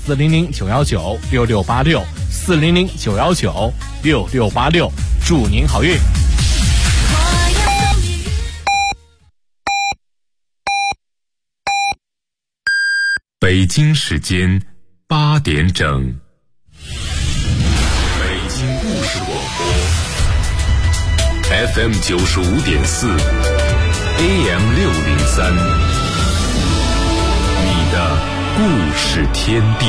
，400-919-6686，400-919-6686，祝您好运。 北京时间8点整，北京故事广播 FM 95.4 AM 603，你的故事天地。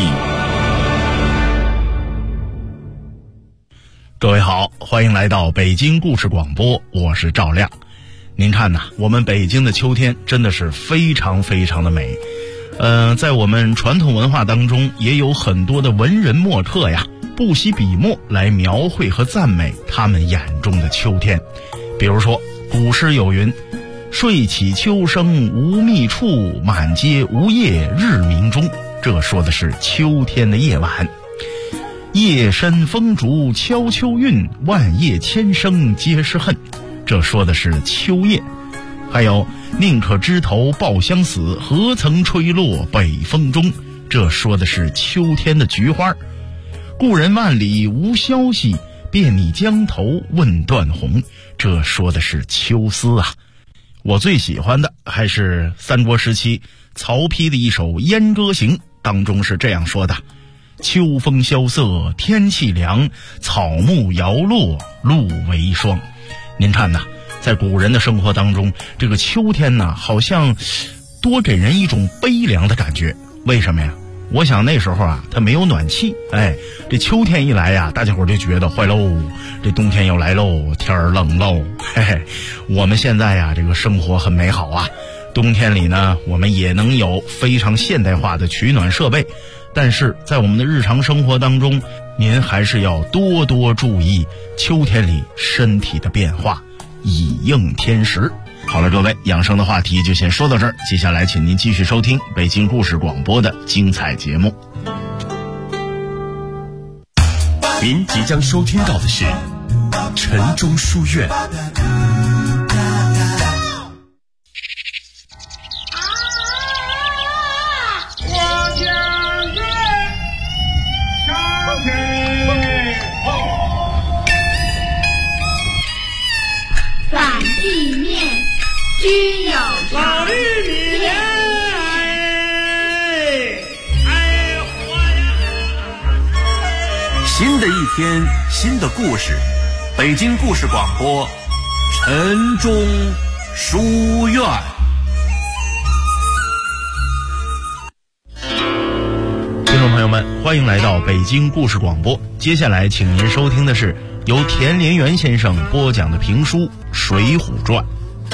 各位好，欢迎来到北京故事广播，我是赵亮。您看呐，我们北京的秋天真的是非常非常的美。在我们传统文化当中，也有很多的文人墨客呀，不惜笔墨来描绘和赞美他们眼中的秋天。比如说，古诗有云：“睡起秋声无觅处，满街无叶日明中。”这说的是秋天的夜晚。夜深风竹敲秋韵，万叶千声皆是恨。这说的是秋夜。还有宁可枝头抱香死，何曾吹落北风中。这说的是秋天的菊花。故人万里无消息，便拟江头问断鸿。这说的是秋思啊。我最喜欢的还是三国时期曹丕的一首《燕歌行》，当中是这样说的：秋风萧瑟天气凉，草木摇落露为霜。您看呐，在古人的生活当中，这个秋天呢，好像多给人一种悲凉的感觉。为什么呀？我想那时候啊，它没有暖气，这秋天一来呀，大家伙就觉得坏喽，这冬天要来喽，天儿冷喽。我们现在呀，这个生活很美好啊，冬天里呢，我们也能有非常现代化的取暖设备，但是在我们的日常生活当中，您还是要多多注意秋天里身体的变化，以应天时。好了，各位，养生的话题就先说到这儿，接下来请您继续收听北京故事广播的精彩节目。 您即将收听到的是晨钟书院。 居有老玉米新的一天，新的故事，北京故事广播晨钟书院。 听众朋友们，欢迎来到北京故事广播。接下来请您收听的是由田连元先生播讲的评书《水浒传》。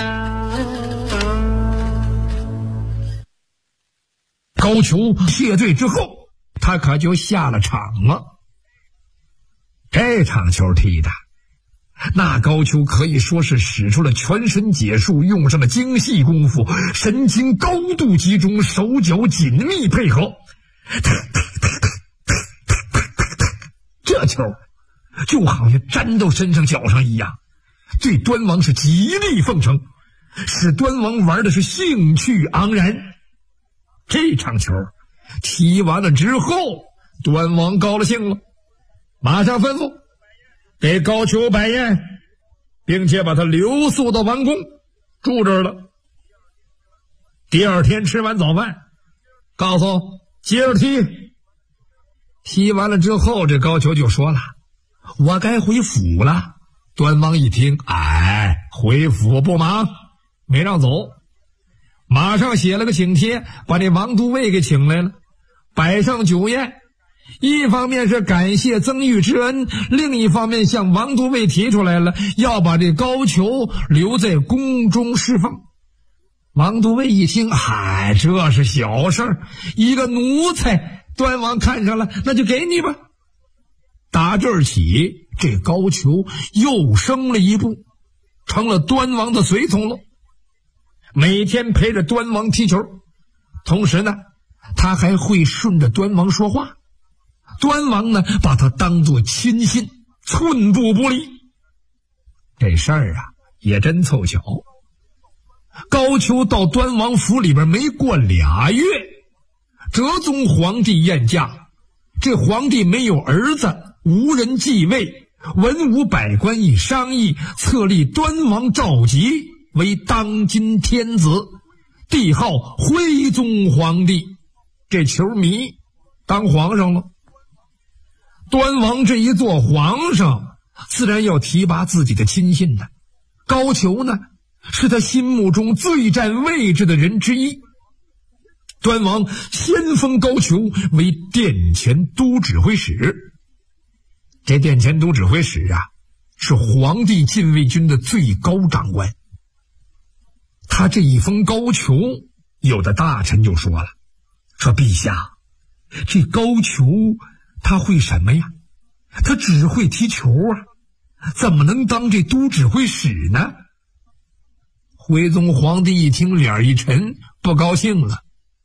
高俅谢罪之后，他可就下了场了。这场球踢的，那高俅可以说是使出了全身解数，用上了精细功夫，神经高度集中，手脚紧密配合。这球就好像粘到身上脚上一样，对端王是极力奉承，使端王玩的是兴趣盎然。这场球踢完了之后，端王高了兴了，马上吩咐给高俅摆宴，并且把他留宿到王宫住这儿了。第二天吃完早饭，告诉接着踢。踢完了之后，这高俅就说了：“我该回府了。”端王一听，回府不忙，没让走。马上写了个请帖，把这王都尉给请来了，摆上酒宴。一方面是感谢曾玉之恩，另一方面向王都尉提出来了，要把这高俅留在宫中侍奉。王都尉一听，这是小事儿，一个奴才，端王看上了，那就给你吧。打这儿起，这高俅又升了一步，成了端王的随从了。每天陪着端王踢球，同时呢，他还会顺着端王说话。端王呢，把他当作亲信，寸步不离。这事儿啊，也真凑巧。高俅到端王府里边没过2月，哲宗皇帝宴驾， 这皇帝没有儿子，无人继位，文武百官一商议，册立端王赵佶为当今天子，帝号徽宗皇帝。这球迷当皇上了。端王这一做皇上，自然要提拔自己的亲信的。高俅呢，是他心目中最占位置的人之一。端王先封高俅为殿前都指挥使。这殿前都指挥使啊，是皇帝禁卫军的最高长官。他这一封高俅，有的大臣就说了，说陛下，这高俅他会什么呀？他只会踢球啊，怎么能当这都指挥使呢？徽宗皇帝一听，脸一沉，不高兴了。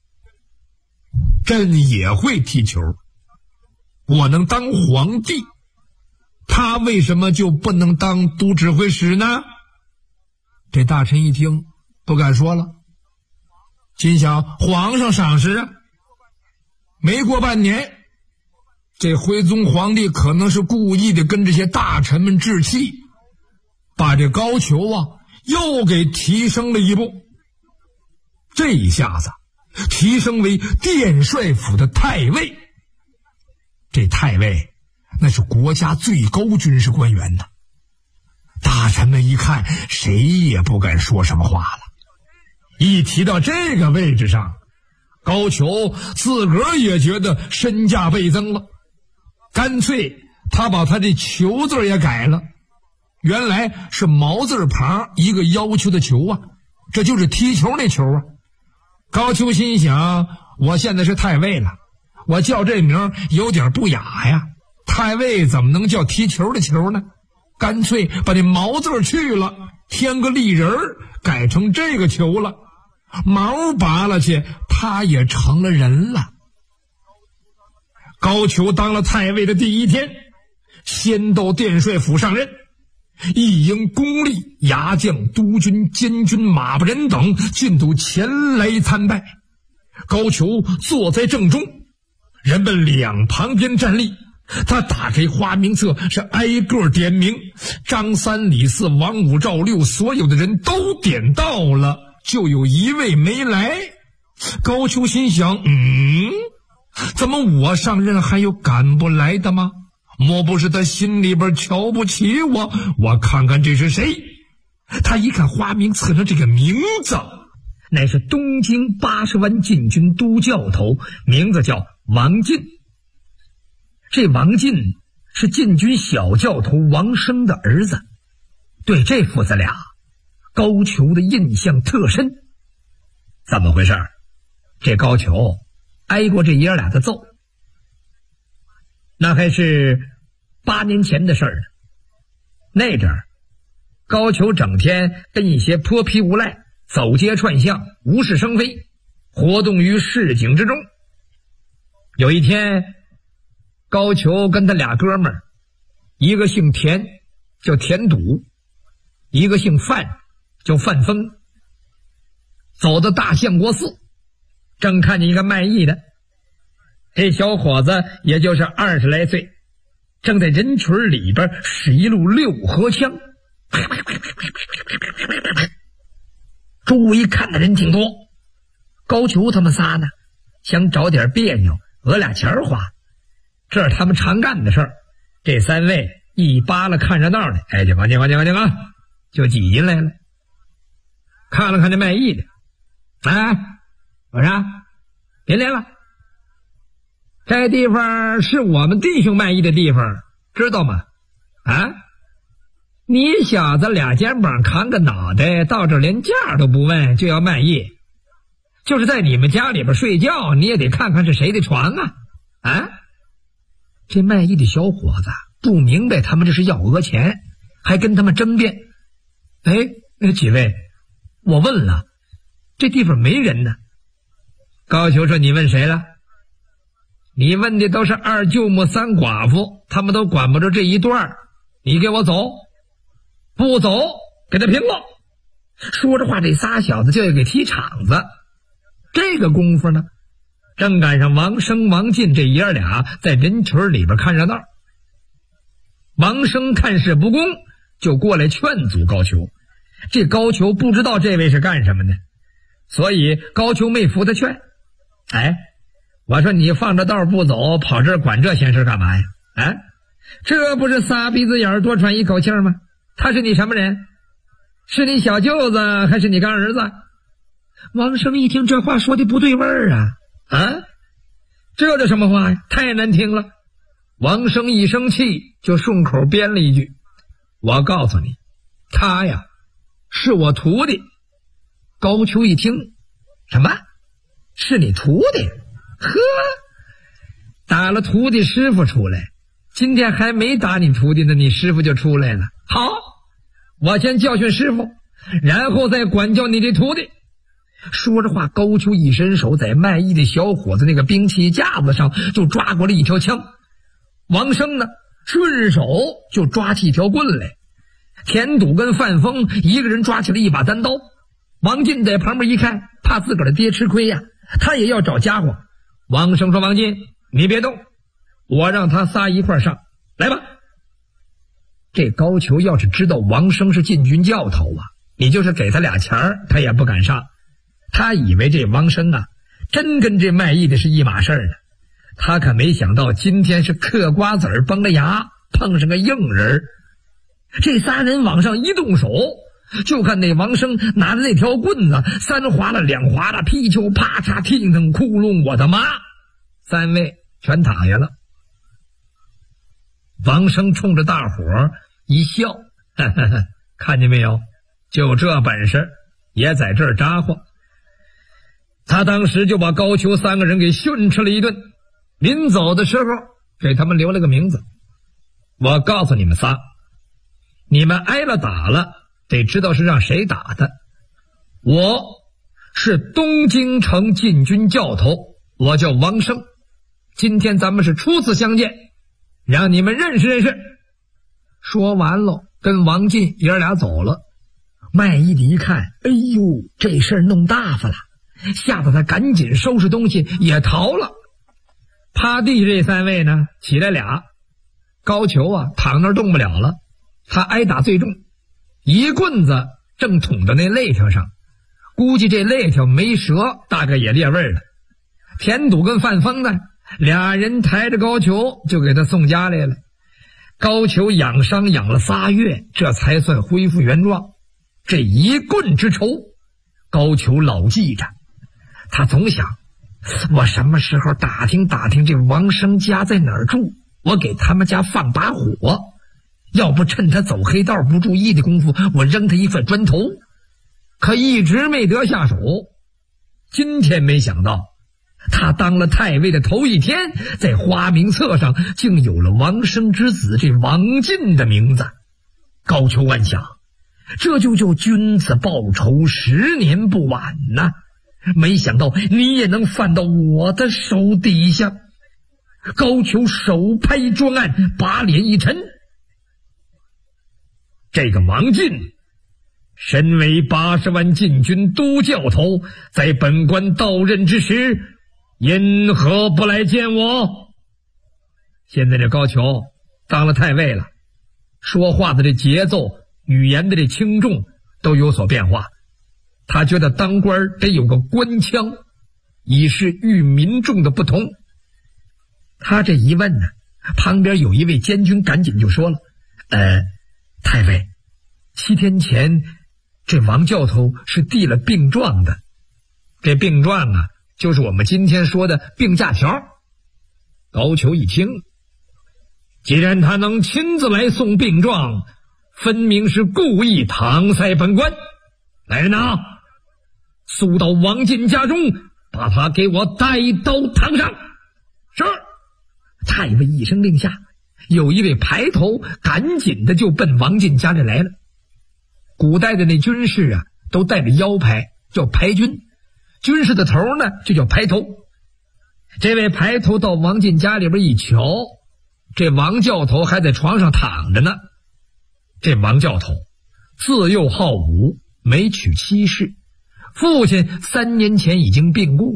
朕也会踢球，我能当皇帝，他为什么就不能当都指挥使呢？这大臣一听，不敢说了，心想皇上赏识啊。没过半年，这徽宗皇帝可能是故意的跟这些大臣们置气，把这高俅啊又给提升了一步。这一下子提升为殿帅府的太尉。这太尉那是国家最高军事官员呢。大臣们一看，谁也不敢说什么话了。一提到这个位置上，高俅自个儿也觉得身价倍增了，干脆他把他这俅字也改了，原来是毛字旁一个要求的求啊，这就是踢球那球啊。高俅心想，我现在是太尉了，我叫这名有点不雅呀，太尉怎么能叫踢球的球呢？干脆把这毛字去了，添个立人，改成这个球了。毛拔了去，他也成了人了。高俅当了太尉的第一天，先到殿帅府上任，一应公吏、牙将、督军、监军、马不人等尽都前来参拜。高俅坐在正中，人们两旁边站立，他打开花名册，是挨个点名，张三李四王五赵六，所有的人都点到了，就有一位没来。高俅心想，怎么我上任还有赶不来的吗？莫不是他心里边瞧不起我？我看看这是谁。他一看花名册上这个名字，乃是东京80万禁军都教头，名字叫王进。这王进是禁军小教头王生的儿子。对这父子俩，高俅的印象特深。怎么回事？这高俅挨过这爷俩的揍。那还是8年前的事儿了。那阵儿，高俅整天跟一些泼皮无赖走街串巷，无事生非，活动于市井之中。有一天，高俅跟他俩哥们儿，一个姓田叫田堵，一个姓范叫范丰，走到大相国寺，正看见一个卖艺的。这小伙子也就是20来岁，正在人群里边使一路6合枪。周围看的人挺多，高俅他们仨呢，想找点别扭，讹俩钱花，这是他们常干的事儿。这3位一扒拉看热闹的，警官就挤进来了。看了看这卖艺的，我说别来了，这地方是我们弟兄卖艺的地方，知道吗？你小子俩肩膀扛个脑袋，到这连价都不问就要卖艺，就是在你们家里边睡觉，你也得看看是谁的床啊！这卖艺的小伙子不明白他们这是要讹钱，还跟他们争辩。几位，我问了，这地方没人呢。高俅说，你问谁了？你问的都是2舅母3寡妇，他们都管不着这一段，你给我走，不走给他平了。说着话，这仨小子就要给踢场子。这个功夫呢， 正赶上王生、王进这爷俩在人群里边看热闹。王生看事不公，就过来劝阻高俅。这高俅不知道这位是干什么的，所以高俅没服他劝。我说你放着道不走，跑这儿管这闲事干嘛呀？这不是撒鼻子眼多喘一口气吗？他是你什么人？是你小舅子还是你干儿子？王生一听这话说的不对味儿啊！这什么话呀？太难听了！王生一生气就顺口编了一句：我告诉你，他呀是我徒弟。高俅一听，什么？是你徒弟？呵，打了徒弟师傅出来，今天还没打你徒弟呢，你师傅就出来了。好，我先教训师傅，然后再管教你这徒弟。说着话，高俅一伸手，在卖艺的小伙子那个兵器架子上就抓过了一条枪。王生呢，顺手就抓起一条棍来。田堵跟范丰一个人抓起了一把单刀。王进在旁边一看，怕自个儿的爹吃亏呀，他也要找家伙。王生说：王进，你别动，我让他仨一块上来吧。这高俅要是知道王生是禁军教头啊，你就是给他俩钱儿，他也不敢上。他以为这王生啊，真跟这卖艺的是一码事呢。他可没想到今天是嗑瓜子儿崩了牙，碰上个硬人。这仨人往上一动手，就看那王生拿着那条棍子，三划了两划了，劈球啪嚓踢腾窟窿，我的妈！三位全躺下了。王生冲着大伙儿一笑，看见没有？就这本事也在这儿扎货。他当时就把高俅三个人给训斥了一顿，临走的时候给他们留了个名字。我告诉你们仨，你们挨了打了，得知道是让谁打的。我是东京城禁军教头，我叫王生，今天咱们是初次相见，让你们认识认识。说完了，跟王进爷俩走了。卖艺的一看，哎呦，这事儿弄大发了，吓得他赶紧收拾东西也逃了。趴地这三位呢，起来俩。高俅啊，躺那儿动不了了，他挨打最重，一棍子正捅到那肋条上，估计这肋条没折，大概也裂味了。田堵跟范丰呢，俩人抬着高俅就给他送家来了。高俅养伤养了3月，这才算恢复原状。这一棍之仇，高俅老记着。他总想，我什么时候打听打听这王生家在哪儿住，我给他们家放把火，要不趁他走黑道不注意的功夫，我扔他一块砖头。可一直没得下手。今天没想到，他当了太尉的头一天，在花名册上竟有了王生之子这王进的名字。高俅暗想，这就叫君子报仇，10年不晚呐。没想到你也能犯到我的手底下。高俅手拍桌案，把脸一沉。这个王进身为80万禁军都教头，在本官到任之时，因何不来见我？现在这高俅当了太尉了，说话的这节奏，语言的这轻重都有所变化。他觉得当官得有个官腔，以示与民众的不同。他这一问呢，旁边有一位监军赶紧就说了：太尉，7天前这王教头是递了病状的。这病状啊，就是我们今天说的病假条。高俅一听，既然他能亲自来送病状，分明是故意搪塞本官。来人呐，速到王进家中，把他给我带刀堂上。是。太尉一声令下，有一位排头赶紧的就奔王进家里来了。古代的那军士啊，都带着腰牌，叫排军。军士的头呢，就叫排头。这位排头到王进家里边一瞧，这王教头还在床上躺着呢。这王教头自幼好武，没娶妻室，父亲3年前已经病故了，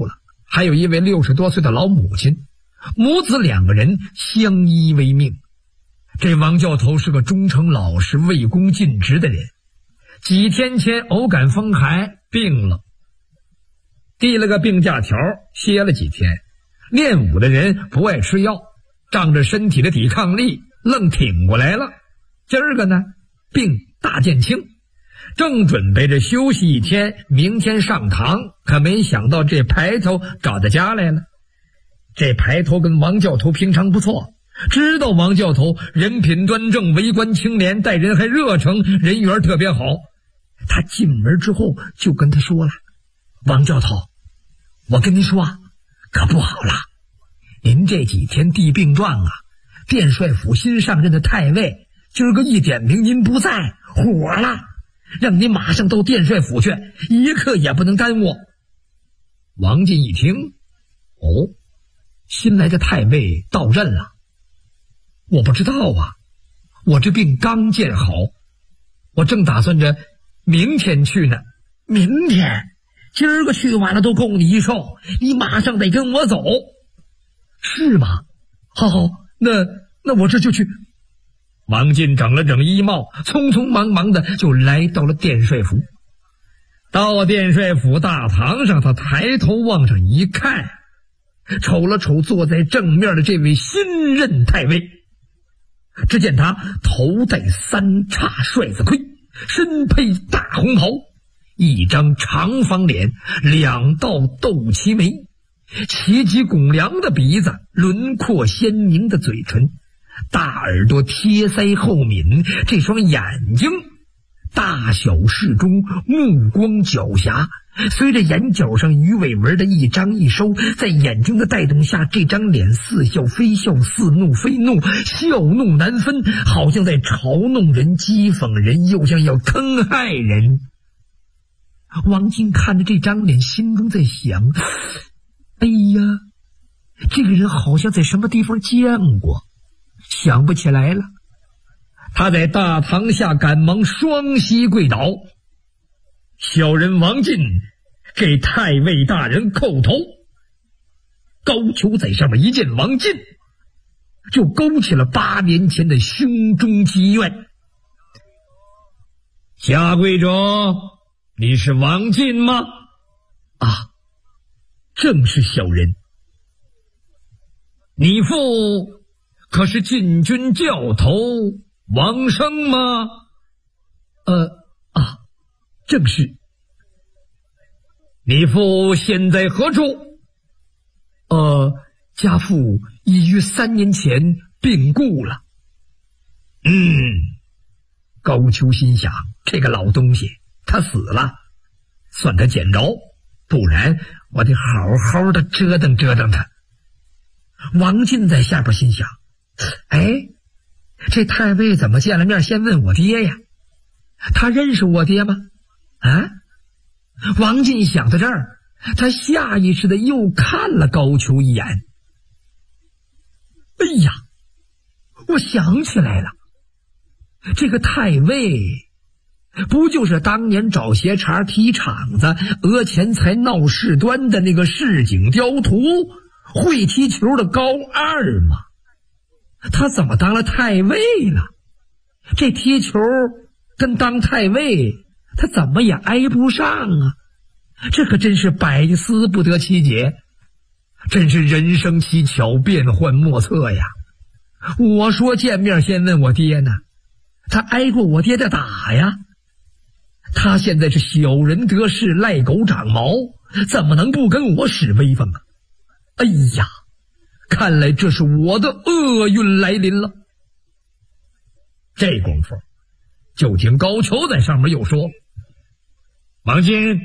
还有一位60多岁的老母亲，母子2个人相依为命。这王教头是个忠诚老实、为公尽职的人，几天前偶感风寒病了，递了个病假条，歇了几天。练武的人不爱吃药，仗着身体的抵抗力愣挺过来了。今儿个呢，病大见轻，正准备着休息一天，明天上堂，可没想到这排头找他家来了。这排头跟王教头平常不错，知道王教头人品端正，为官清廉，待人还热诚，人缘特别好。他进门之后就跟他说了：王教头，我跟您说可不好了，您这几天递病状啊，殿帅府新上任的太尉今儿个一点名您不在，火了，让您马上到殿帅府去，一刻也不能耽误。王进一听，哦，新来的太尉到任了，我不知道啊，我这病刚见好，我正打算着明天去呢。明天？今儿个去完了都够你一受，你马上得跟我走。是吗？好，那我这就去。王进整了整衣帽，匆匆忙忙的就来到了殿帅府。到殿帅府大堂上，他抬头往上一看，瞅了瞅坐在正面的这位新任太尉，只见他头戴3叉帅子盔，身披大红袍，一张长方脸，2道斗齐眉，齐脊拱梁的鼻子，轮廓鲜明的嘴唇，大耳朵贴腮后抿，这双眼睛大小适中，目光狡黠，随着眼角上鱼尾纹的一张一收，在眼睛的带动下，这张脸似笑非笑，似怒非怒，笑怒难分，好像在嘲弄人、讥讽人，又像要坑害人。王进看着这张脸，心中在想，哎呀，这个人好像在什么地方见过，想不起来了。他在大堂下赶忙双膝跪倒，小人王进给太尉大人叩头。高俅在上面一见王进，就勾起了8年前的胸中积怨。下跪者，你是王进吗？啊，正是小人。你父可是禁军教头王生吗？正是。你父现在何处？家父已于3年前病故了。高俅心想，这个老东西他死了，算他捡着，不然我得好好的折腾折腾他。王进在下边心想，这太尉怎么见了面先问我爹呀？他认识我爹吗？王进想到这儿，他下意识的又看了高俅一眼。哎呀，我想起来了，这个太尉不就是当年找鞋茬踢场子讹钱财闹事端的那个市井刁徒，会踢球的高二吗？他怎么当了太尉了？这踢球跟当太尉他怎么也挨不上啊？这可真是百思不得其解，真是人生蹊跷，变幻莫测呀。我说见面先问我爹呢，他挨过我爹的打呀。他现在是小人得势，赖狗长毛，怎么能不跟我使威风啊？哎呀，看来这是我的厄运来临了。这功夫，就听高俅在上面又说：王进，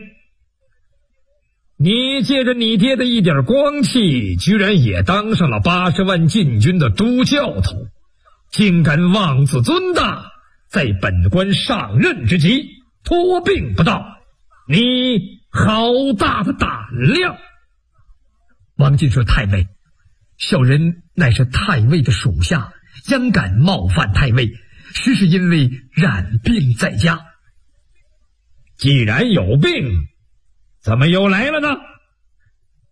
你借着你爹的一点光气，居然也当上了80万禁军的都教头，竟敢妄自尊大，在本官上任之际托病不到，你好大的胆量！王进说：太尉，小人乃是太尉的属下，焉敢冒犯太尉，实是因为染病在家。既然有病，怎么又来了呢？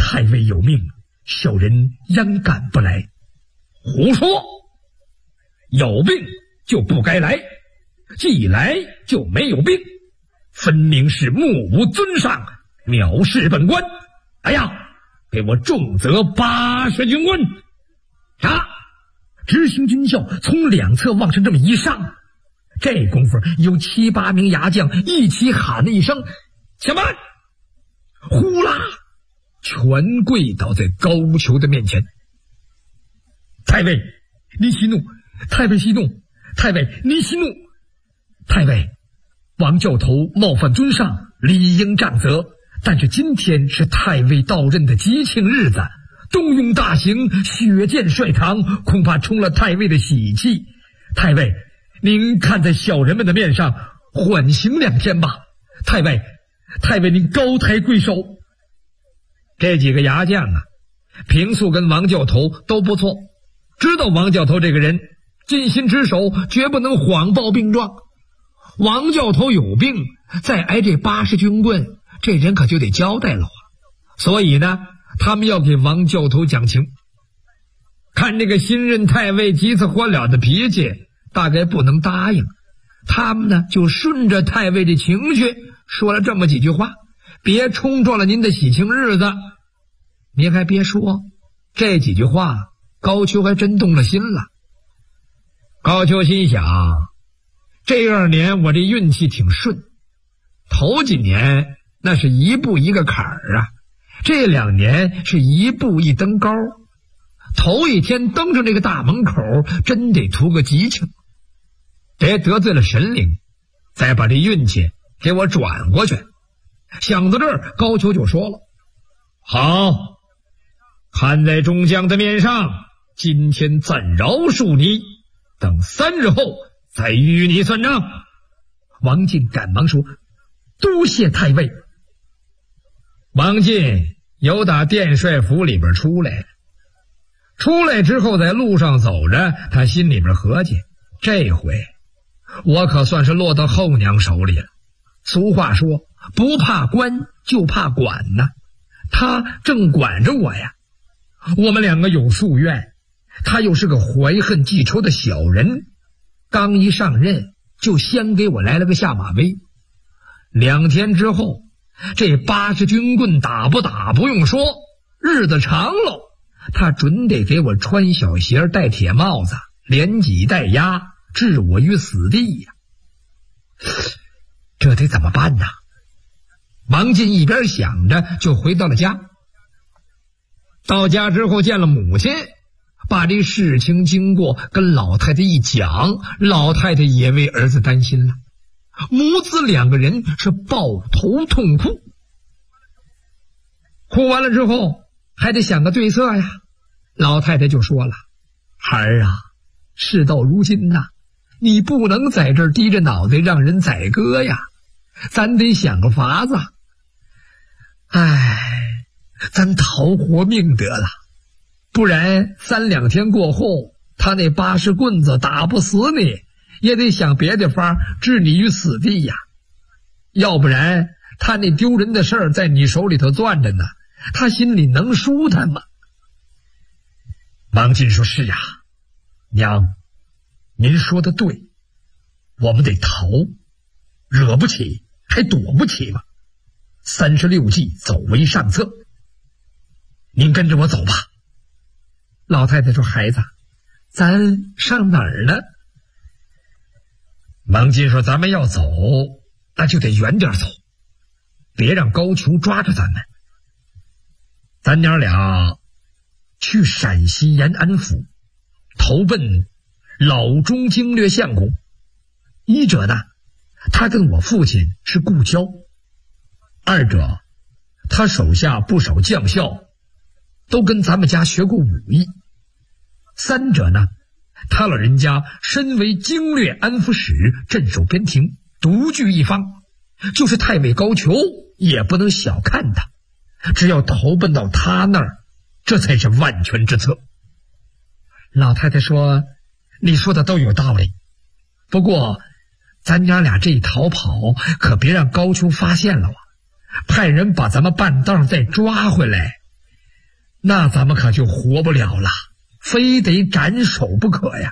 太尉有命，小人焉敢不来？胡说！有病就不该来，既来就没有病，分明是目无尊上，藐视本官。哎呀，给我重责80军棍！杀！执行军校从两侧往上这么一上，这功夫有7、8名牙将一起喊了一声且慢，呼啦全跪倒在高俅的面前。太尉您息怒，太尉息怒，太尉您息怒。太尉，王教头冒犯尊上，理应杖责，但是今天是太尉到任的吉庆日子，动用大刑，血溅帅堂，恐怕冲了太尉的喜气。太尉，您看在小人们的面上，缓刑2天吧。太尉，您高抬贵手。这几个牙将啊，平素跟王教头都不错，知道王教头这个人尽心职守，绝不能谎报病状。王教头有病，再挨这80军棍，这人可就得交代了啊。所以呢，他们要给王教头讲情。看这个新任太尉急死火燎的脾气，大概不能答应。他们呢，就顺着太尉的情绪说了这么几句话，别冲撞了您的喜庆日子。您还别说，这几句话高俅还真动了心了。高俅心想，这2年我这运气挺顺，头几年那是一步一个坎儿啊，这2年是一步一登高。头一天登上这个大门口，真得图个吉庆，别得罪了神灵，再把这运气给我转过去。想到这儿，高俅就说了：好，看在众将的面上，今天暂饶恕你，等3日后再与你算账。王进赶忙说：多谢太尉。王进由打殿帅府里边出来之后，在路上走着，他心里边合计，这回我可算是落到后娘手里了。俗话说，不怕官就怕管呢，他正管着我呀。我们2个有夙愿，他又是个怀恨记仇的小人，刚一上任就先给我来了个下马威。2天之后，这80军棍打不打不用说，日子长喽，他准得给我穿小鞋戴铁帽子，连挤带压，置我于死地呀。这得怎么办呢？王进一边想着就回到了家。到家之后见了母亲，把这事情经过跟老太太一讲，老太太也为儿子担心了，母子2个人是抱头痛哭。哭完了之后还得想个对策呀。老太太就说了：儿啊，事到如今呐，你不能在这儿低着脑袋让人宰割呀，咱得想个法子。咱逃活命得了，不然3、2天过后，他那80棍子打不死你，也得想别的法置你于死地呀。要不然他那丢人的事儿在你手里头攥着呢，他心里能舒坦吗？王进说：是啊，娘，您说的对，我们得逃，惹不起还躲不起嘛。36计走为上策，您跟着我走吧。老太太说：孩子，咱上哪儿呢？王进说：咱们要走，那就得远点走，别让高俅抓着咱们。咱娘俩去陕西延安府，投奔老中经略相公。一者呢，他跟我父亲是故交；二者，他手下不少将校都跟咱们家学过武艺；三者呢，他老人家身为经略安抚使，镇守边庭，独具一方，就是太尉高俅也不能小看他，只要投奔到他那儿，这才是万全之策。老太太说：你说的都有道理，不过咱娘俩这一逃跑，可别让高俅发现了啊，派人把咱们半道再抓回来， 那咱们可就活不了了，非得斩首不可呀。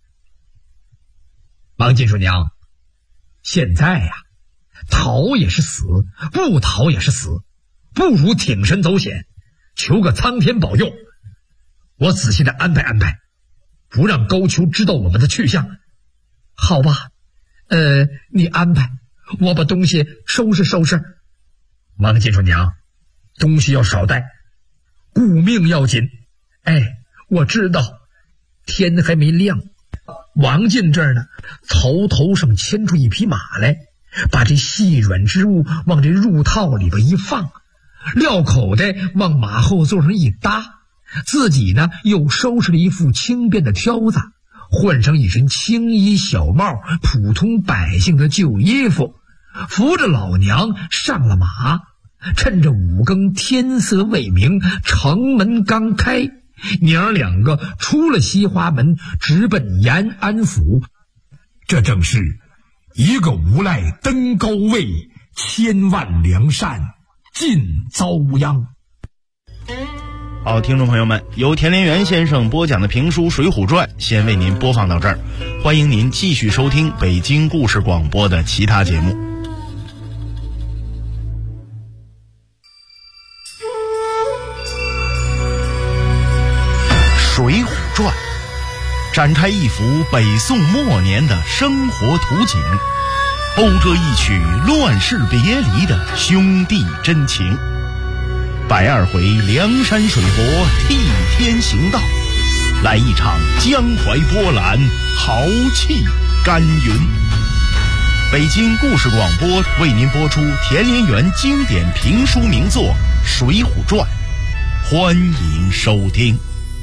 王金叔娘，现在呀，逃也是死，不逃也是死，不如挺身走险，求个苍天保佑。我仔细的安排安排，不让高俅知道我们的去向。好吧，你安排，我把东西收拾收拾。王金叔娘，东西要少带，顾命要紧。我知道，天还没亮，王进这儿呢，头上牵出一匹马来，把这细软之物往这入套里边一放，撂口袋往马后座上一搭，自己呢又收拾了一副轻便的挑子，换上一身青衣小帽，普通百姓的旧衣服，扶着老娘上了马。趁着5更天色未明，城门刚开，娘两个出了西华门，直奔延安府。这正是一个无赖登高位，千万良善尽遭殃。 好，听众朋友们，由田连元先生播讲的评书《水浒传》先为您播放到这儿，欢迎您继续收听北京故事广播的其他节目。《水浒传》展开一幅北宋末年的生活图景，勾着一曲乱世别离的兄弟真情。120回梁山水泊替天行道，来一场江淮波澜，豪气干云。北京故事广播为您播出田连元经典评书名作《水浒传》，欢迎收听。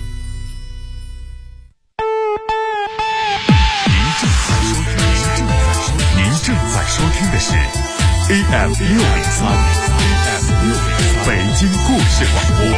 您正在收听的是 AM603 北京故事广播。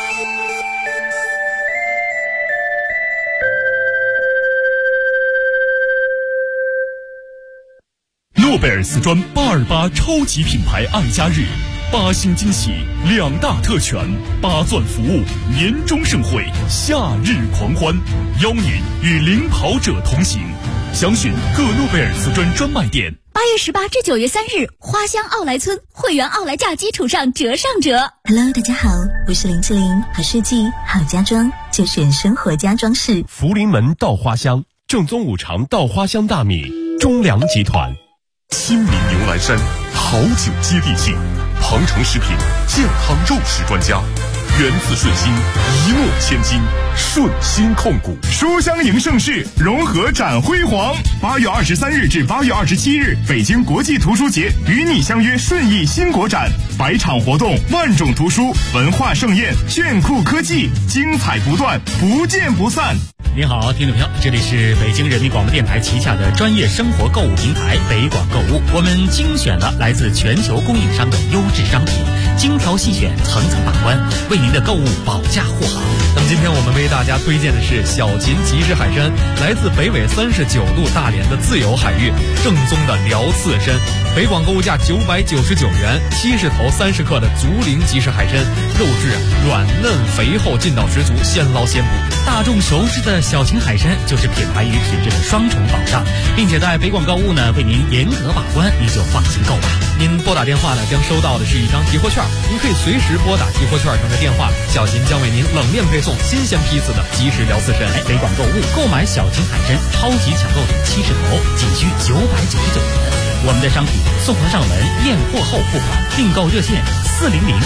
诺贝尔丝砖828超级品牌爱家日，8星惊喜，2大特权，8钻服务，年终盛会，夏日狂欢，邀您与领跑者同行。详询各诺贝尔丝砖专卖店。 8月18至9月3日，花乡奥莱村会员奥莱价基础上折上折。 Hello， 大家好，我是林志玲，好设计好家装就选生活家装饰。 福临门稻花香，正宗5常稻花香大米，中粮集团。新民牛栏山，好酒接地气，鹏程食品健康肉食专家，源自顺心，一诺千金，顺心控股。 书香迎盛世，融合展辉煌。8月23日至8月27日，北京国际图书节与你相约顺义新国展，100场活动，万种图书，文化盛宴，炫酷科技，精彩不断，不见不散。 您好，听众朋友，这里是北京人民广播电台旗下的专业生活购物平台北广购物，我们精选了来自全球供应商的优质商品，精挑细选，层层把关，为您的购物保驾护航。 那么今天我们为大家推荐的是小秦即食海参，来自北纬39度大连的自由海域，正宗的辽刺参。北广购物价999元，70头30克的竹林即食海参，肉质软嫩肥厚，劲道十足，现捞现捕。 大众熟知的小秦海参就是品牌与品质的双重保障，并且在北广购物呢为您严格把关，您就放心购吧。 您拨打电话呢将收到的是一张提货券，您可以随时拨打提货券上的电话，小秦将为您冷链配送新鲜批次的即食辽刺参。 北广购物购买小秦海参超级抢购礼70头，仅需999元。我们的商品送货上门，验货后付款，订购热线400